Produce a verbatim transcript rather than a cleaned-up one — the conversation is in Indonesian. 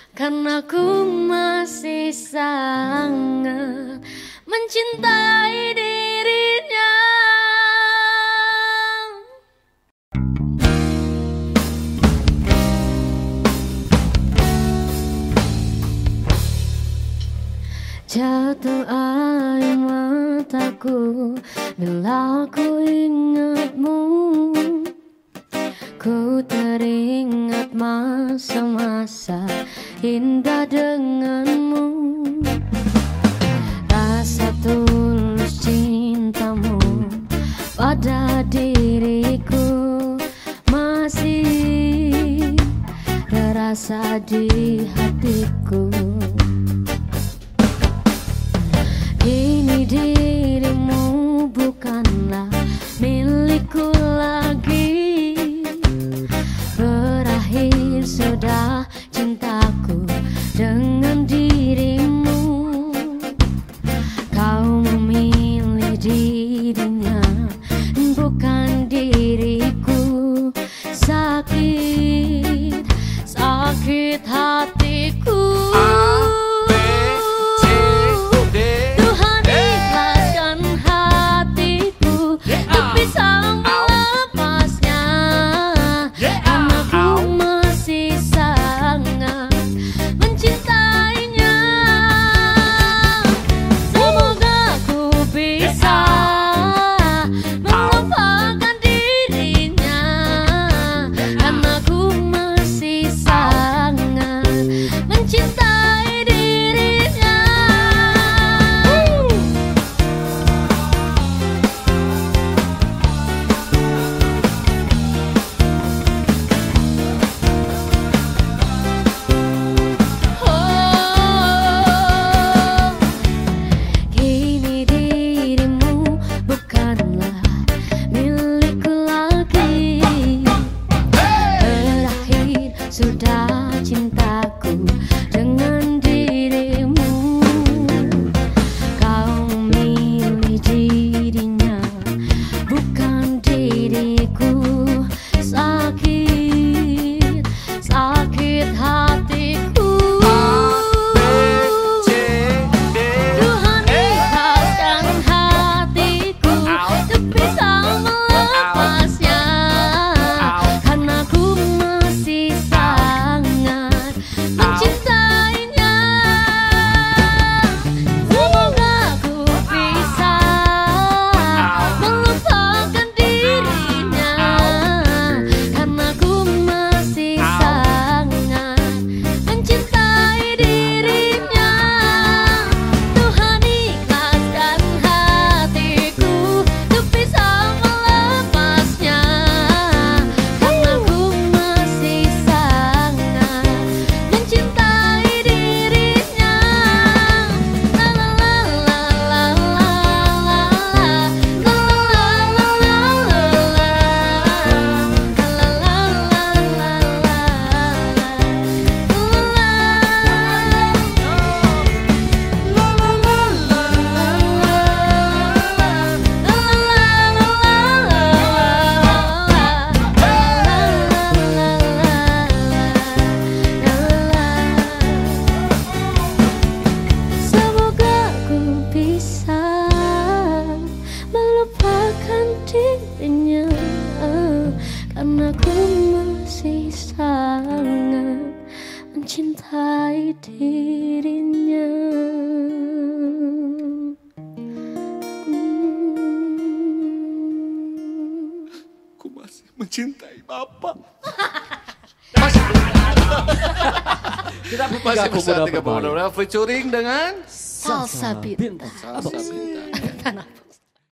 Karena ku masih sangat mencintai dirinya. Jatuh air mataku bila ku ingatmu. Ku teringat masa-masa indah denganmu. Rasa tulus cintamu pada diriku masih terasa di hatiku. Kini dirimu bukanlah milikku lagi. Berakhir sudah cintaku dengan dirimu. Kau memilih dirinya, bukan diriku. Sakit, sakit hatiku. Sudah cintaku dengan dirimu. Kau memilih dirinya, bukan diriku. Sakit, sakit hatiku. Tuhan ikhlaskan hatiku untuk bisa melepasnya. Karena ku masih mencintainya. Semoga ku bisa melupakan dirinya. Karena ku masih sangat mencintai dirinya. Tuhan ikhlaskan hatiku untuk bisa melepasnya. Karena ku masih sangat mencintai dirinya. La la la la la la la la Semoga ku bisa melupakan dirinya. Karena ku masih sangat mencintai dirinya. Ku masih mencintai Bapak. Kita Masih bisa tiga pemuda featuring dengan Salsa Bintang. Salsa Bintang. Tanah